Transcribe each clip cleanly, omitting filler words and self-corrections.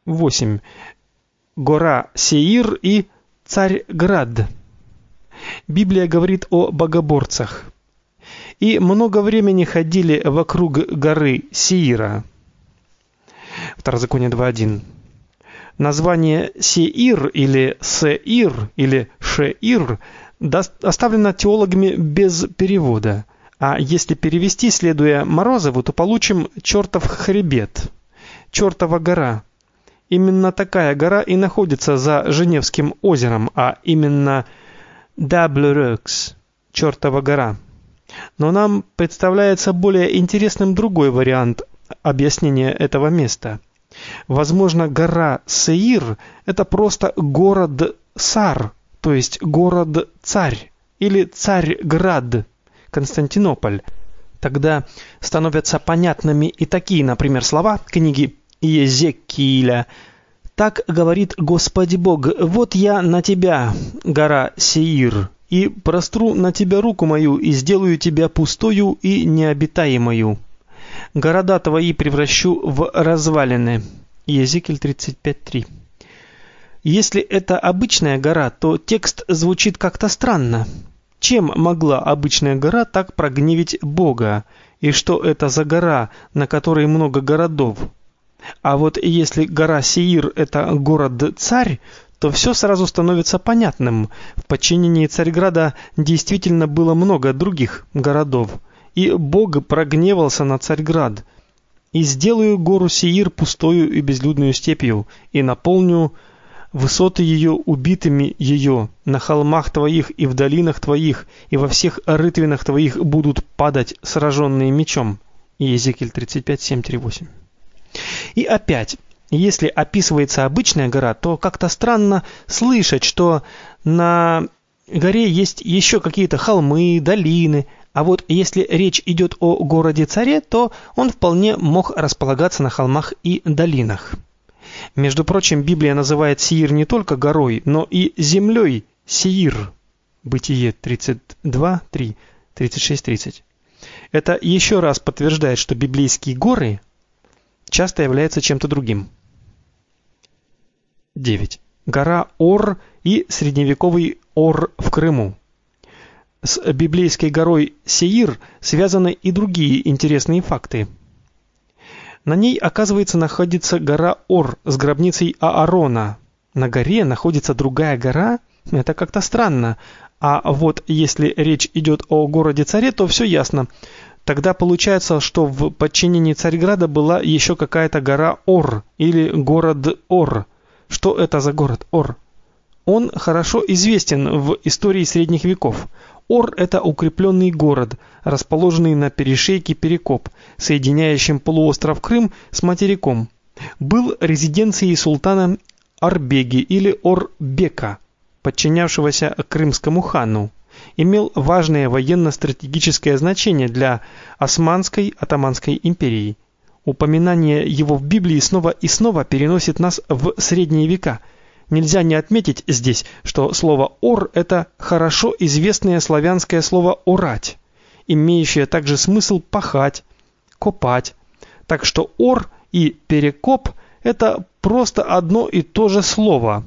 8. Гора Сеир и Царьград. Библия говорит о богоборцах. И много времени ходили вокруг горы Сеира. Второзаконие 2:1. Название Сеир или Сеир или Шеир оставлено теологами без перевода. А если перевести, следуя Морозову, то получим чертов хребет, чертова гора. Именно такая гора и находится за Женевским озером, а именно Дабл-Рёкс, чертова гора. Но нам представляется более интересным другой вариант объяснения этого места. Возможно, гора Сеир – это просто город Сар, то есть город-царь, или Царьград, Константинополь. Тогда становятся понятными и такие, например, слова книги Иезекииля. «Так говорит Господь Бог, вот я на тебя, гора Сеир, и простру на тебя руку мою, и сделаю тебя пустою и необитаемою. Города твои превращу в развалины». Иезекииль 35:3. Если это обычная гора, то текст звучит как-то странно. Чем могла обычная гора так прогневить Бога? И что это за гора, на которой много городов? А вот если гора Сеир – это город-царь, то все сразу становится понятным. В подчинении Царьграда действительно было много других городов. И Бог прогневался на Царьград. «И сделаю гору Сеир пустою и безлюдную степью, и наполню высоты ее убитыми ее, на холмах твоих и в долинах твоих, и во всех рытвинах твоих будут падать сраженные мечом». Иезекииль 35:7-8. И опять, если описывается обычная гора, то как-то странно слышать, что на горе есть еще какие-то холмы, долины. А вот если речь идет о городе-царе, то он вполне мог располагаться на холмах и долинах. Между прочим, Библия называет Сеир не только горой, но и землей Сеир. Бытие 32:3, 36:30. Это еще раз подтверждает, что библейские горы часто являются чем-то другим. 9. Гора Ор и средневековый Ор в Крыму. С библейской горой Сеир связаны и другие интересные факты. На ней, оказывается, находится гора Ор с гробницей Аарона. На горе находится другая гора? Это как-то странно. А вот если речь идет о городе-царе, то все ясно. Тогда получается, что в подчинении Царьграда была еще какая-то гора Ор или город Ор. Что это за город Ор? Он хорошо известен в истории средних веков. Ор – это укрепленный город, расположенный на перешейке Перекоп, соединяющем полуостров Крым с материком. Был резиденцией султана Арбеги или Орбека, подчинявшегося крымскому хану. Имел важное военно-стратегическое значение для Османской Отtomанской империи. Упоминание его в Библии снова и снова переносит нас в средние века. Нельзя не отметить здесь, что слово «ор» – это хорошо известное славянское слово «орать», имеющее также смысл «пахать», «копать». Так что «ор» и «перекоп» – это просто одно и то же слово.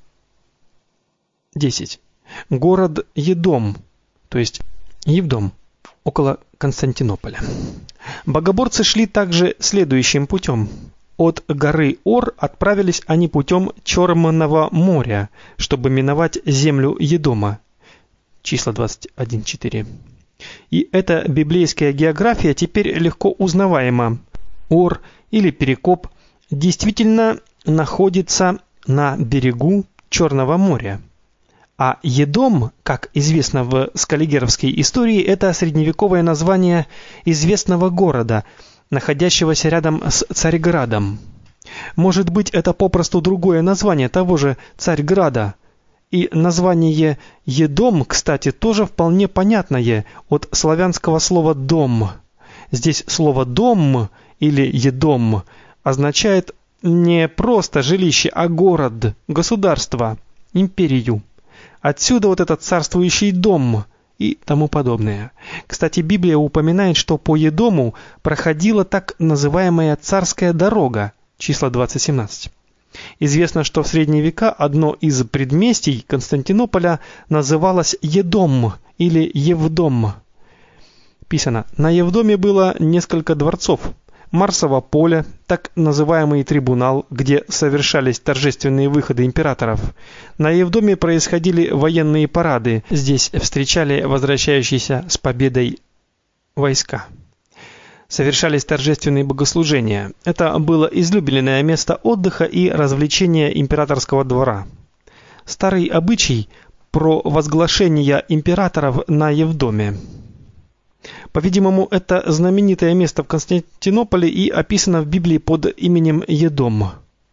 10. Город Едом, то есть Евдом, около Константинополя. Богоборцы шли также следующим путем. От горы Ор отправились они путем Черного моря, чтобы миновать землю Едома. Числа 21:4. И эта библейская география теперь легко узнаваема. Ор или Перекоп действительно находится на берегу Черного моря. А Едом, как известно в скаллигеровской истории, это средневековое название известного города, находящегося рядом с Царьградом. Может быть, это попросту другое название того же Царьграда. И название Едом, кстати, тоже вполне понятное от славянского слова «дом». Здесь слово «дом» или «едом» означает не просто жилище, а город, государство, империю. Отсюда вот этот царствующий дом и тому подобное. Кстати, Библия упоминает, что по Едому проходила так называемая царская дорога, числа 20:17. Известно, что в средние века одно из предместий Константинополя называлось Едом или Евдом. Писано: на Евдоме было несколько дворцов. Марсово поле, так называемый трибунал, где совершались торжественные выходы императоров. На Евдоме происходили военные парады. Здесь встречали возвращающиеся с победой войска. Совершались торжественные богослужения. Это было излюбленное место отдыха и развлечения императорского двора. Старый обычай провозглашения императоров на Евдоме. По-видимому, это знаменитое место в Константинополе и описано в Библии под именем Едом.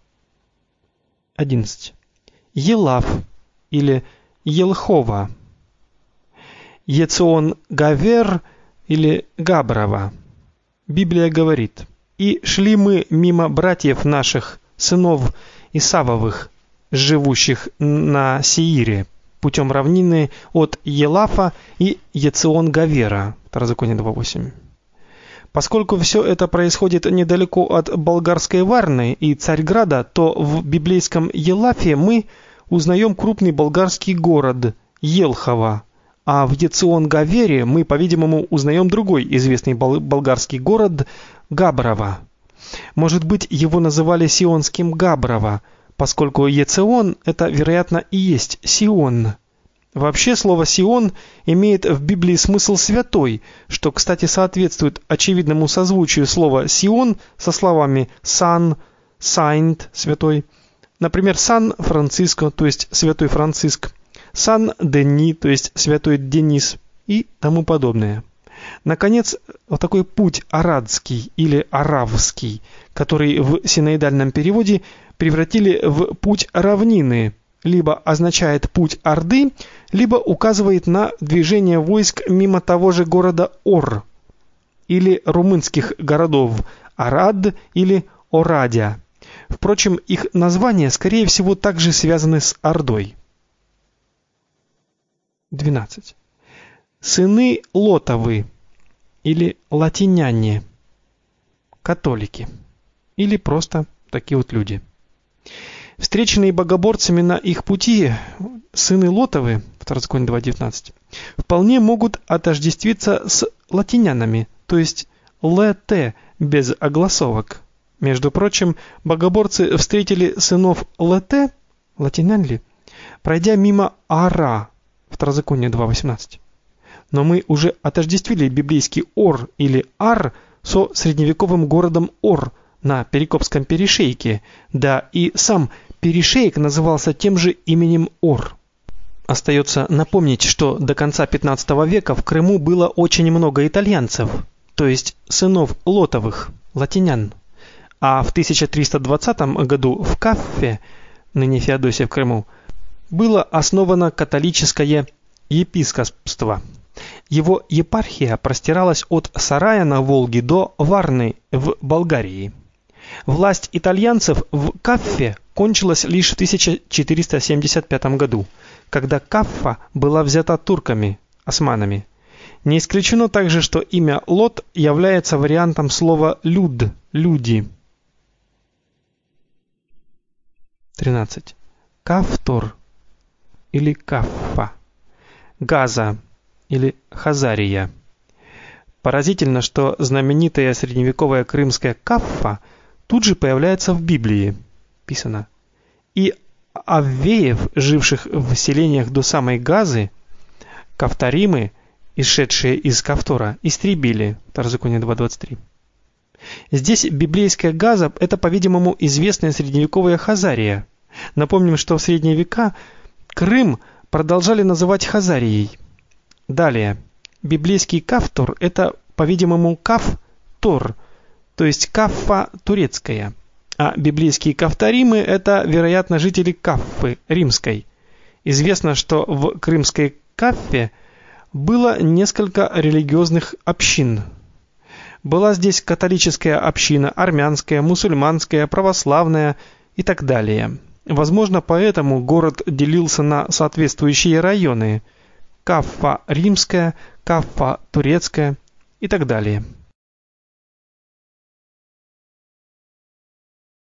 11. Елав или Елхова. Ецион-Гавер или Габрова. Библия говорит: «И шли мы мимо братьев наших, сынов Исавовых, живущих на Сеире, путем равнины от Елафа и Ецион-Гавера». Второзаконие 2:8. Поскольку все это происходит недалеко от болгарской Варны и Царьграда, то в библейском Елафе мы узнаем крупный болгарский город Елхова, а в Ецион-Гавере мы, по-видимому, узнаем другой известный болгарский город Габрова. Может быть, его называли Сионским Габрова, поскольку Ецион это, вероятно, и есть Сион. Вообще слово Сион имеет в Библии смысл святой, что, кстати, соответствует очевидному созвучию слова Сион со словами Сан, Сайнт, святой. Например, Сан-Франциско, то есть святой Франциск, Сан-Дени, то есть святой Денис и тому подобное. Наконец, вот такой путь арадский или аравский, который в синоидальном переводе превратили в путь равнины, либо означает путь Орды, либо указывает на движение войск мимо того же города Ор, или румынских городов Арад или Орадя. Впрочем, их названия, скорее всего, также связаны с Ордой. 12. Сыны Лотовы или латиняне, католики, или просто такие вот люди. Встреченные богоборцами на их пути сыны Лотовы, Второзаконие 2:19, вполне могут отождествиться с латинянами, то есть ЛТ без огласовок. Между прочим, богоборцы встретили сынов ЛТ, латинян ли, пройдя мимо Ара, Второзаконие 2:18. Но мы уже отождествили библейский Ор или Ар со средневековым городом Ор на Перекопском перешейке, да и сам перешеек назывался тем же именем Ор. Остается напомнить, что до конца 15 века в Крыму было очень много итальянцев, то есть сынов Лотовых, латинян. А в 1320 году в Каффе, ныне Феодосия в Крыму, было основано католическое епископство. Его епархия простиралась от Сарая на Волге до Варны в Болгарии. Власть итальянцев в Каффе кончилась лишь в 1475 году, когда Каффа была взята турками, османами. Не исключено также, что имя Лот является вариантом слова люд, люди. 13. Кафтор или Каффа. Газа или Хазария. Поразительно, что знаменитая средневековая крымская Каффа тут же появляется в Библии. Писано: «И аввеев, живших в селениях до самой Газы, кафторимы, исшедшие из Кафтора, истребили». Второзаконие 2:23. Здесь библейская Газа – это, по-видимому, известная средневековая Хазария. Напомним, что в средние века Крым продолжали называть Хазарией. Далее. Библейский Кафтор – это, по-видимому, Кафтор, то есть Каффа турецкая. А библейские кафторимы – это, вероятно, жители Каффы, римской. Известно, что в крымской Каффе было несколько религиозных общин. Была здесь католическая община, армянская, мусульманская, православная и так далее. Возможно, поэтому город делился на соответствующие районы: Каффа римская, Каффа турецкая и так далее.